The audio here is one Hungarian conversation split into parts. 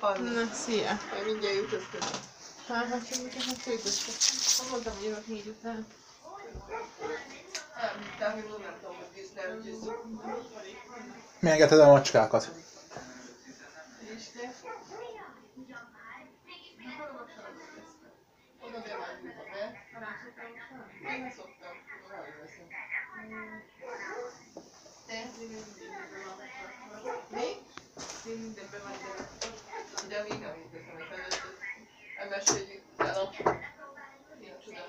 Panna. Na, szia! Majd mindjárt jutottunk. Hát jutottunk. Mondtam, hogy jövök 4 után. Elvitták, hogy nem tudom, hogy víz nem győzzük. Mi engedted a macskákat? Isten. Oda bevágjuk be. Én szoktam. Elveszem. Te? Mi? Én mindenben vagyok. De még nem érkeztem a feladatot. Elmeséljük el a... Nincs oda.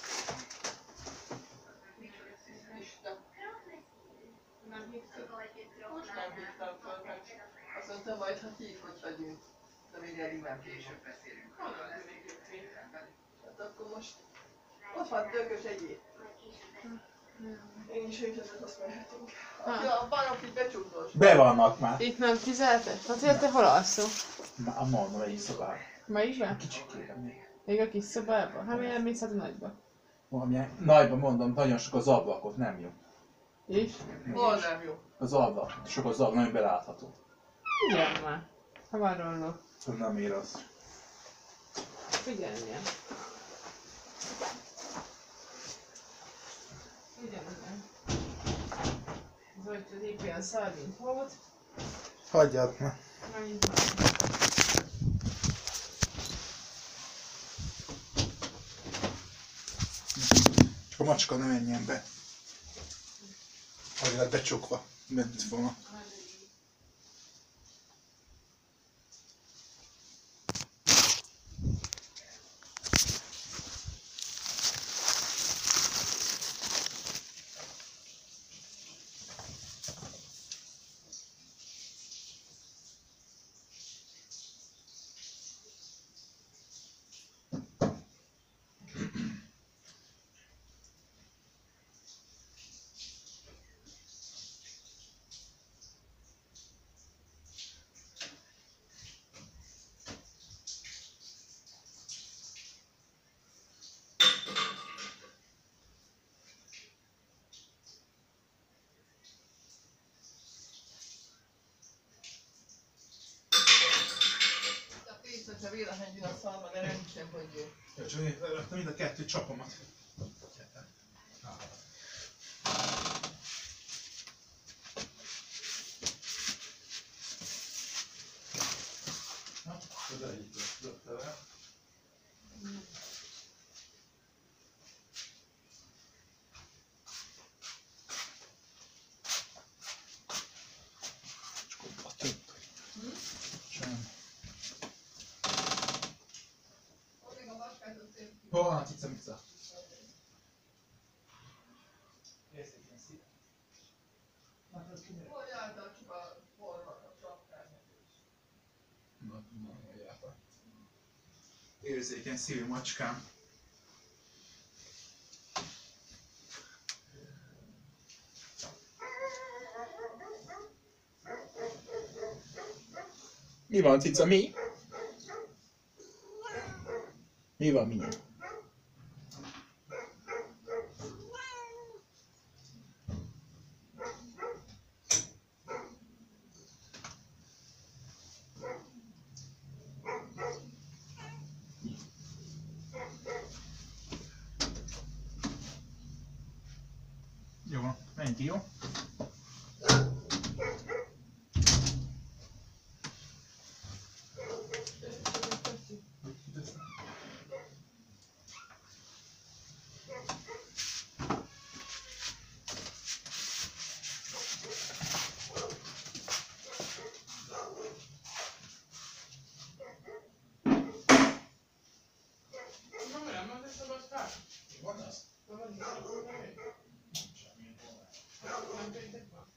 Isten. Nem hívtad? Most nem hívtam fel, mert azt mondtam majd, ha hív, hogy vagyunk. De még eddig nem később beszélünk. Hát akkor most... Ott van tökös egyéb. Én is őket azt mehetünk. A barokig becsukdos. Be vannak már. Itt nem fizetett? Hát te hol alszol? Már mondom, egy szobában. Melyikben? Kicsikére még. Még a kis szobában? Hát miért mész hát a nagyba? Valamilyen nagyban mondom, nagyon sok az ablakot, nem jó. És? Hol nem jó? Az ablak, sok az ablak, nagyon belátható. Figyelj már. Ha van rolló. Nem ér az. Figyelj ilyen. Figyelj ilyen. Az hogy az épp olyan szar, mint hót. Hagyjad már. Menjünk már. Csak a macska ne menjen be. Hogy lett becsukva. Bent volna. Hogyha véletlenül a szalma, de nem hiszem, hogy jó. Jó, csak én mind a kettő csapomat. Na, oda így dögte le. Csak ott több. Sem. Hol van a cica-mica? Érzékeny szív. Hol jártál csak a format a sapkának is? Na, jártam. Érzékeny szívű macskám. Mi van, cica, mi? Mi van, mi? Jó, menj ki, jó? Van az? Semmilyen volna.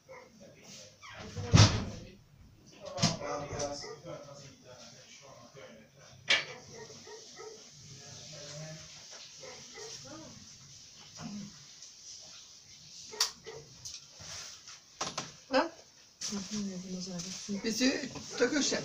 Na? Visző, tökösen?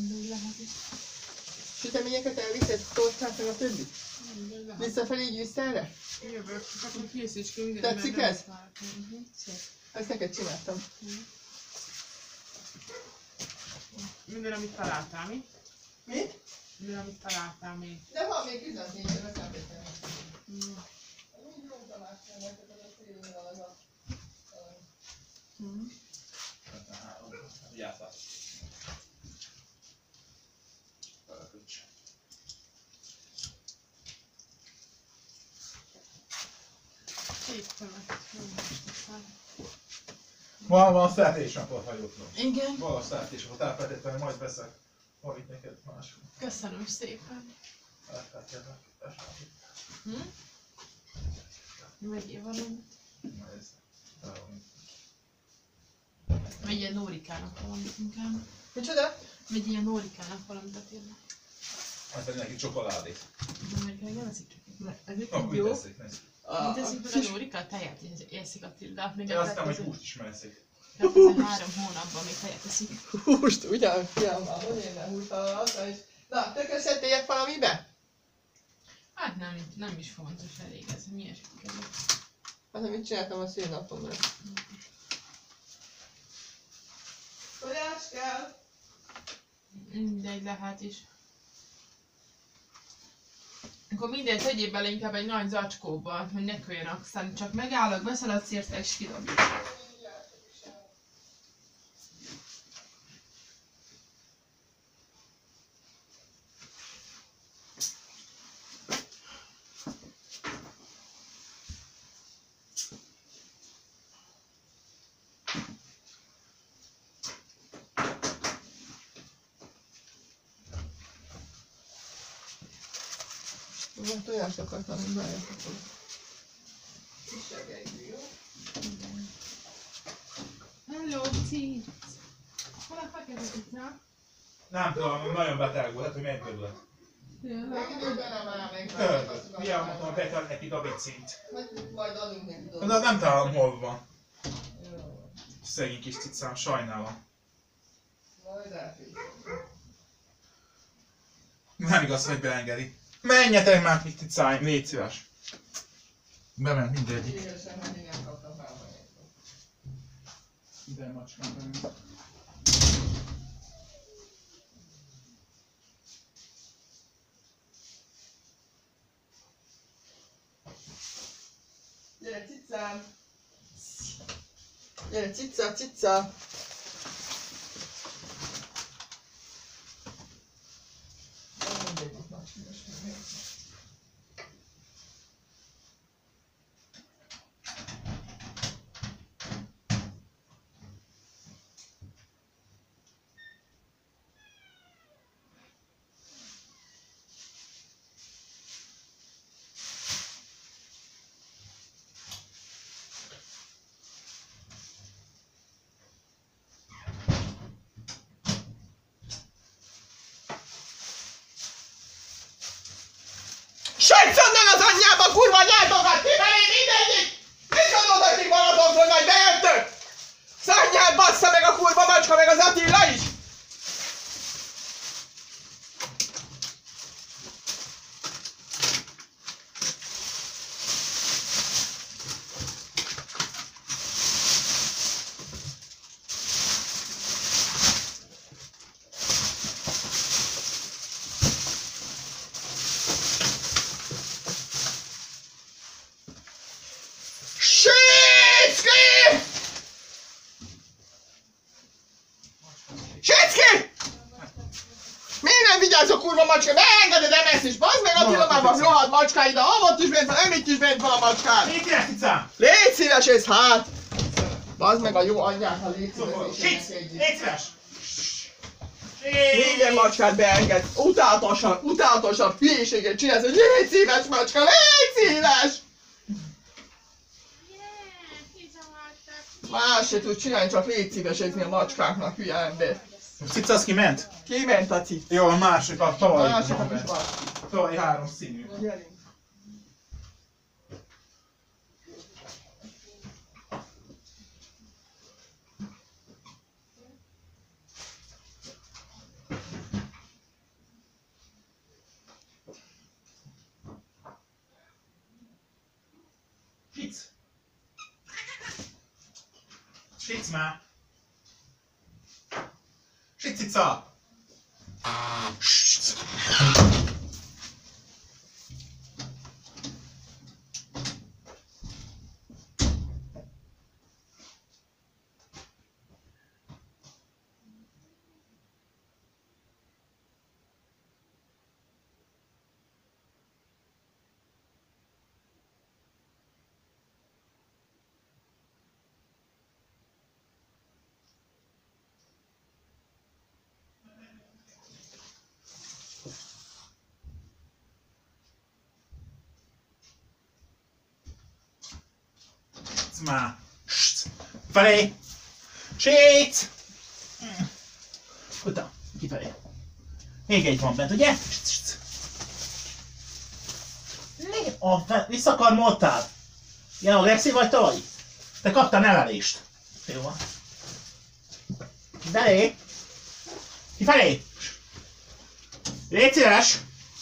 Süteményeket elviszed, tortát meg a többi? Visszafelé gyűjszerre? Jövök, akkor készíts ki minden. Tetszik ez? Ezt neked csináltam. Minden, amit találtál, mi? Mit? Mi, amit találtál még? De van még üzletnél, meg nem vettem. Mm. Úgy jó találtam, neked az a szélnél az a... Mm. Vigyázzál. Beleköcs. Két követ. Van szertésnapot, ha jól tudom. Igen. Van szertésnapot, elfelejtettem, majd veszek valamit neked máshol. Köszönöm szépen. Elfelejtettem. Hm? Vegyél valamit. Vegyél Nórikának valamit inkább. Micsoda? Vegyél Nórikának valamit a tényleg. Azt pedig neki csokoládét. Nórikának nem eszik csak. Akkor mit teszik, nézd. Mit teszik meg a Nórika? A tejet eszik a Tilda. Még Én azt hiszem, hogy húst is megszik. 3 hónapban még tejet eszik. Húst, ugyan? Ja, már hogy én nem húst hallottam, és... Na, töközhetélyek valamibe? Hát nem is fontos, elég ez, mi esik kerül. Hát, amit csináltam a szülnapomra. Tojás kell? Mindegy, lehet is. Akkor mindent tegyél bele inkább egy nagy zacskóba, hogy ne köljön, aztán csak megállok, beszalad szérte és kidobjuk. Van tojást akartam, hogy várjak akkor. Kisebb egyű, jó? Hello, Cic! Hol a fekete cica? Nem tudom, nagyon beteg volt, hát hogy menj körülött. Legidőben nem áll meg. Körülött. Milyen mondtam, betel neki David-cint. Majd adunk neki dolgot. De nem találom, hol van. Jó. Szegény kis cicám, sajnálom. Majd elfűzöm. Nem igaz, hogy beengedi. Menjetek már, kis cicáim, légy szíves. Bement mindegyik. Évesen, hogy igen kaptam felmegyek. Ide macskám bement. Gyere, cicám! Gyere, cica, cica! Sajtsonnan az anyjába, kurva nyeltokat kifelé mindegyik! Mit gondolod, hogy maradok, hogy majd bejöttök? Szanyjál, bassza meg a kurva macska, meg az Attila is! Sicki! Miért nem vigyázz a kurva macska? Beengeded ezt is, bazd meg a tilomában rohadt macskáid, a hamot is bent van, emit is bent van a macskán! Mit csinálsz, cicám? Légy szíves ez hát! Bazd meg a jó anyját, ha légy szíves és Sic! Légy szíves! minden macskát beenged, utálatosan hülyeséget csinálsz, hogy légy szíves macska, légy szíves! Más se tud csinálni, csak légy szívesedni a macskáknak, hülye ember. A cica az kiment? Kiment a cic. Jó, a másik, a tavalyi. Másikat is van. Tavalyi 3 színű. Gyerünk. Sic! Sic már! Sic, cica! Már. Felé. Sétsz. Utána. Kifelé. Még egy van bent, ugye? Vissza akar mottál. Ilyen agresszív vagy te vagy? Te kaptál nevelést. Jó van. Kifelé. Kifelé. Légy szíves.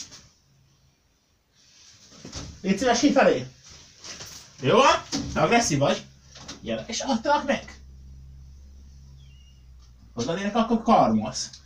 Légy szíves kifelé. Jó van? Agresszív vagy? Gyere, és adtalak meg. Hozzád érek, akkor karmolsz.